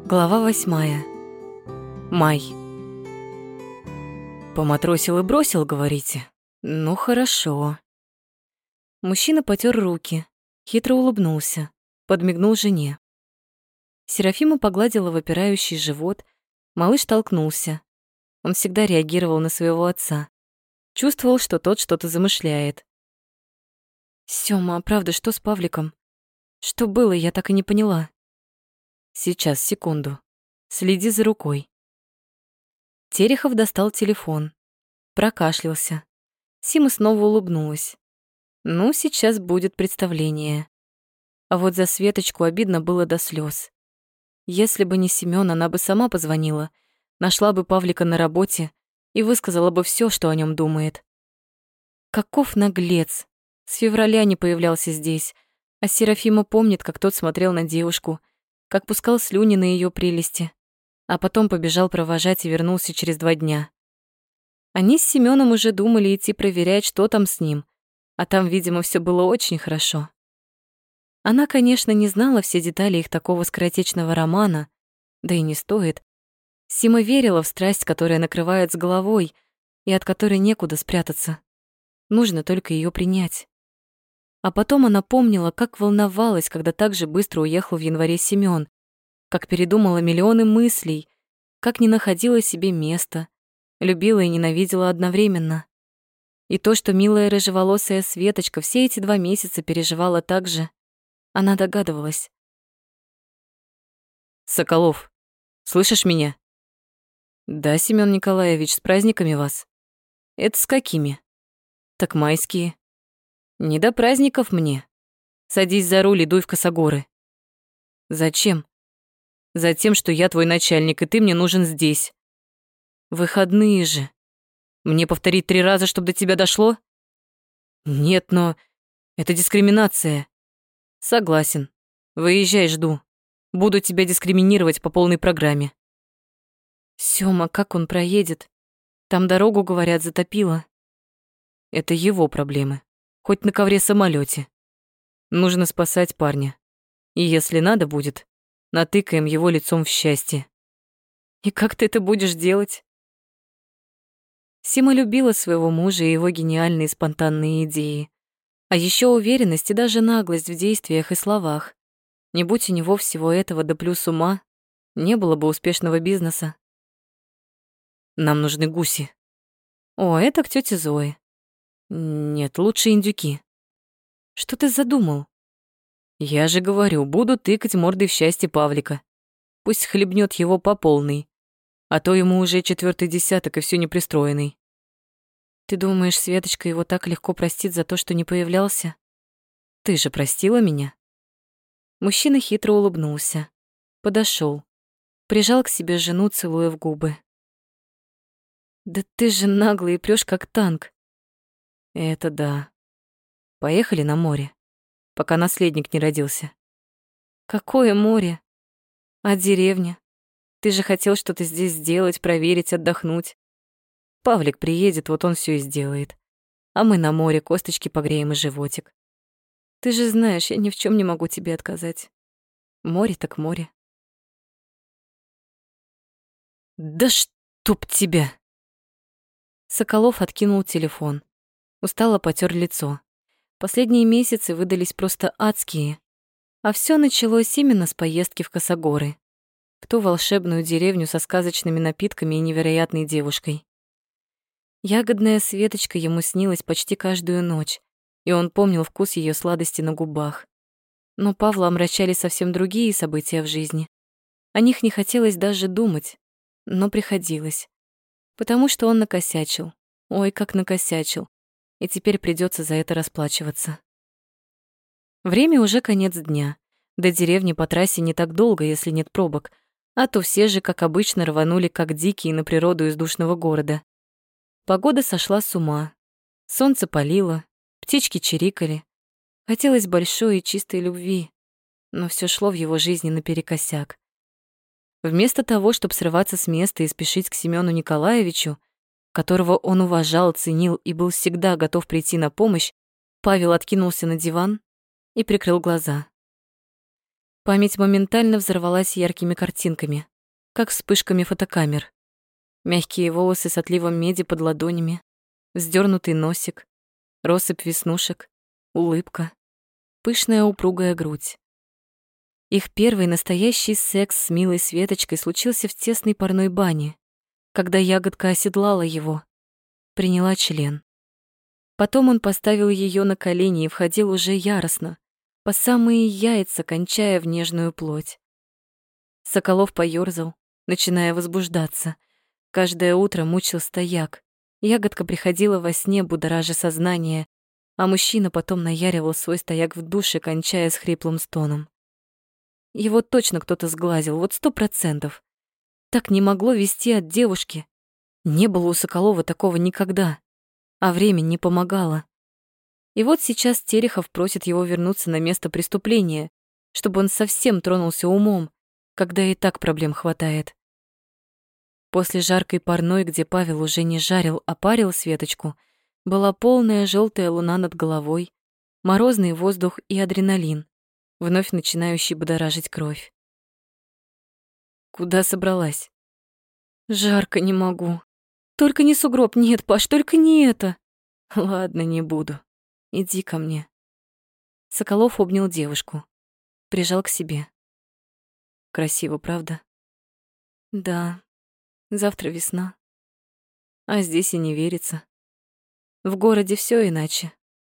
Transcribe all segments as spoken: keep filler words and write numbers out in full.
Глава восьмая. Май. Поматросил и бросил, говорите? Ну, хорошо. Мужчина потёр руки, хитро улыбнулся, подмигнул жене. Серафима погладила выпирающий живот, малыш толкнулся. Он всегда реагировал на своего отца. Чувствовал, что тот что-то замышляет. Сёма, а правда, что с Павликом? Что было, я так и не поняла. Сейчас, секунду. Следи за рукой. Терехов достал телефон. Прокашлялся. Сима снова улыбнулась. Ну, сейчас будет представление. А вот за Светочку обидно было до слез. Если бы не Семён, она бы сама позвонила, нашла бы Павлика на работе и высказала бы всё, что о нём думает. Каков наглец. С февраля не появлялся здесь, а Серафима помнит, как тот смотрел на девушку, как пускал слюни на её прелести, а потом побежал провожать и вернулся через два дня. Они с Семёном уже думали идти проверять, что там с ним, а там, видимо, всё было очень хорошо. Она, конечно, не знала все детали их такого скоротечного романа, да и не стоит. Сима верила в страсть, которая накрывает с головой и от которой некуда спрятаться. Нужно только её принять. А потом она помнила, как волновалась, когда так же быстро уехал в январе Семён, как передумала миллионы мыслей, как не находила себе места, любила и ненавидела одновременно. И то, что милая рыжеволосая Светочка все эти два месяца переживала так же, она догадывалась. «Соколов, слышишь меня?» «Да, Семён Николаевич, с праздниками вас». «Это с какими?» «Так майские». «Не до праздников мне. Садись за руль и дуй в Косогоры». «Зачем?» «Затем, что я твой начальник, и ты мне нужен здесь». «Выходные же. Мне повторить три раза, чтобы до тебя дошло?» «Нет, но это дискриминация». «Согласен. Выезжай, жду. Буду тебя дискриминировать по полной программе». «Сёма, как он проедет? Там дорогу, говорят, затопило». «Это его проблемы. Хоть на ковре-самолёте. Нужно спасать парня. И если надо будет, натыкаем его лицом в счастье». «И как ты это будешь делать?» Сима любила своего мужа и его гениальные спонтанные идеи. А ещё уверенность и даже наглость в действиях и словах. Не будь у него всего этого да плюс ума, не было бы успешного бизнеса. «Нам нужны гуси». «О, это к тёте Зое». «Нет, лучше индюки». «Что ты задумал?» «Я же говорю, буду тыкать мордой в счастье Павлика. Пусть хлебнет его по полной. А то ему уже четвертый десяток и всё непристроенный». «Ты думаешь, Светочка его так легко простит за то, что не появлялся?» «Ты же простила меня?» Мужчина хитро улыбнулся. Подошёл. Прижал к себе жену, целуя в губы. «Да ты же наглый и прёшь как танк». «Это да. Поехали на море, пока наследник не родился». «Какое море? А деревня? Ты же хотел что-то здесь сделать, проверить, отдохнуть. Павлик приедет, вот он всё и сделает. А мы на море косточки погреем и животик. Ты же знаешь, я ни в чём не могу тебе отказать. Море так море». «Да чтоб тебя!» Соколов откинул телефон. Устало потёр лицо. Последние месяцы выдались просто адские. А всё началось именно с поездки в Косогоры. В ту волшебную деревню со сказочными напитками и невероятной девушкой. Ягодная Светочка ему снилась почти каждую ночь, и он помнил вкус её сладости на губах. Но Павла омрачали совсем другие события в жизни. О них не хотелось даже думать, но приходилось. Потому что он накосячил. Ой, как накосячил. И теперь придётся за это расплачиваться. Время уже конец дня. До деревни по трассе не так долго, если нет пробок, а то все же, как обычно, рванули как дикие на природу из душного города. Погода сошла с ума. Солнце палило, птички чирикали. Хотелось большой и чистой любви, но всё шло в его жизни наперекосяк. Вместо того, чтобы срываться с места и спешить к Семёну Николаевичу, которого он уважал, ценил и был всегда готов прийти на помощь, Павел откинулся на диван и прикрыл глаза. Память моментально взорвалась яркими картинками, как вспышками фотокамер. Мягкие волосы с отливом меди под ладонями, вздернутый носик, россыпь веснушек, улыбка, пышная упругая грудь. Их первый настоящий секс с милой Светочкой случился в тесной парной бане, когда ягодка оседлала его, приняла член. Потом он поставил ее на колени и входил уже яростно, по самые яйца, кончая в нежную плоть. Соколов поёрзал, начиная возбуждаться. Каждое утро мучил стояк. Ягодка приходила во сне, будоража сознание, а мужчина потом наяривал свой стояк в душе, кончая с хриплым стоном. Его точно кто-то сглазил, вот сто процентов. Так не могло вести от девушки. Не было у Соколова такого никогда, а время не помогало. И вот сейчас Терехов просит его вернуться на место преступления, чтобы он совсем тронулся умом, когда и так проблем хватает. После жаркой парной, где Павел уже не жарил, а парил Светочку, была полная желтая луна над головой, морозный воздух и адреналин, вновь начинающий будоражить кровь. Куда собралась? Жарко, не могу. Только не сугроб, нет, Паш, только не это. Ладно, не буду. Иди ко мне. Соколов обнял девушку, прижал к себе. Красиво, правда? Да. Завтра весна. А здесь и не верится. В городе все иначе.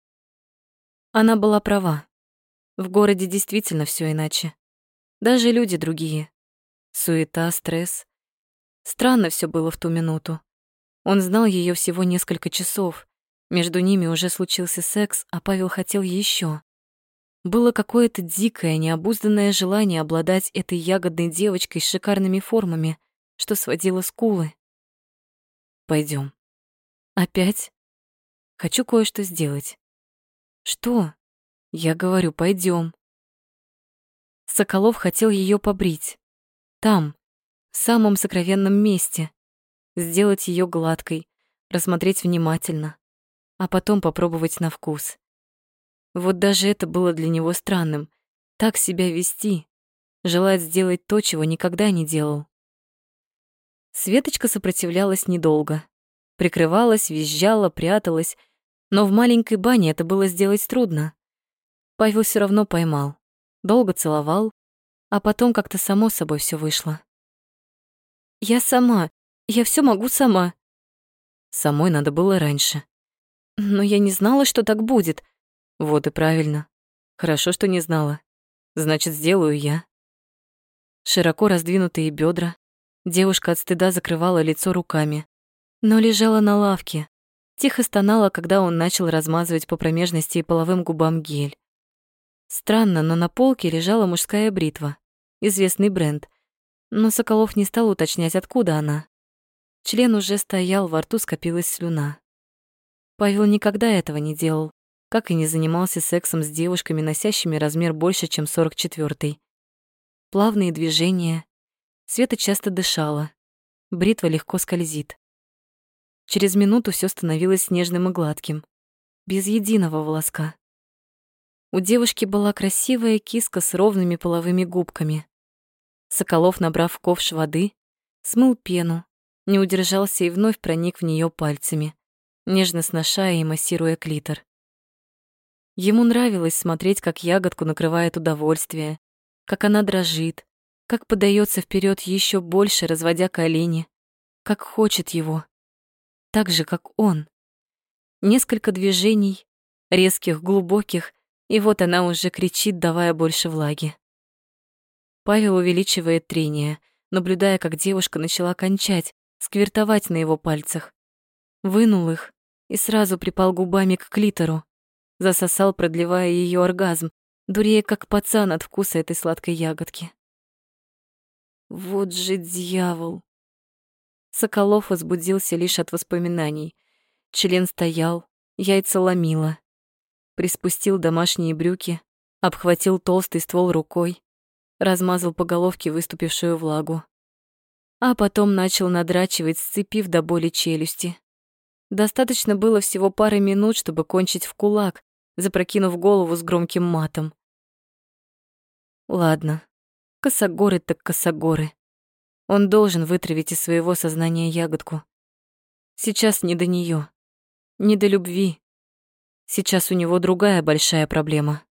Она была права. В городе действительно все иначе. Даже люди другие. Суета, стресс. Странно все было в ту минуту. Он знал ее всего несколько часов. Между ними уже случился секс, а Павел хотел еще. Было какое-то дикое, необузданное желание обладать этой ягодной девочкой с шикарными формами, что сводило скулы. Пойдем. Опять? Хочу кое-что сделать. Что? Я говорю, пойдем. Соколов хотел ее побрить. Там, в самом сокровенном месте. Сделать ее гладкой, рассмотреть внимательно, а потом попробовать на вкус. Вот даже это было для него странным. Так себя вести, желать сделать то, чего никогда не делал. Светочка сопротивлялась недолго. Прикрывалась, визжала, пряталась, но в маленькой бане это было сделать трудно. Павел все равно поймал, долго целовал, а потом как-то само собой все вышло. «Я сама, я все могу сама». Самой надо было раньше. Но я не знала, что так будет. Вот и правильно. Хорошо, что не знала. Значит, сделаю я. Широко раздвинутые бедра. Девушка от стыда закрывала лицо руками, но лежала на лавке. Тихо стонала, когда он начал размазывать по промежности и половым губам гель. Странно, но на полке лежала мужская бритва, известный бренд. Но Соколов не стал уточнять, откуда она. Член уже стоял, во рту скопилась слюна. Павел никогда этого не делал, как и не занимался сексом с девушками, носящими размер больше, чем сорок четвёртый. Плавные движения. Света часто дышала. Бритва легко скользит. Через минуту все становилось нежным и гладким, без единого волоска. У девушки была красивая киска с ровными половыми губками. Соколов, набрав в ковш воды, смыл пену, не удержался и вновь проник в нее пальцами, нежно сношая и массируя клитор. Ему нравилось смотреть, как ягодку накрывает удовольствие, как она дрожит, как подается вперед еще больше, разводя колени, как хочет его, так же, как он. Несколько движений, резких, глубоких, и вот она уже кричит, давая больше влаги. Павел увеличивает трение, наблюдая, как девушка начала кончать, сквертовать на его пальцах. Вынул их и сразу припал губами к клитору, засосал, продлевая ее оргазм, дурея как пацан от вкуса этой сладкой ягодки. Вот же дьявол! Соколов возбудился лишь от воспоминаний. Член стоял, яйца ломило. Приспустил домашние брюки, обхватил толстый ствол рукой, размазал по головке выступившую влагу. А потом начал надрачивать, сцепив до боли челюсти. Достаточно было всего пары минут, чтобы кончить в кулак, запрокинув голову с громким матом. Ладно, косогоры так косогоры. Он должен вытравить из своего сознания ягодку. Сейчас не до неё, не до любви. Сейчас у него другая большая проблема.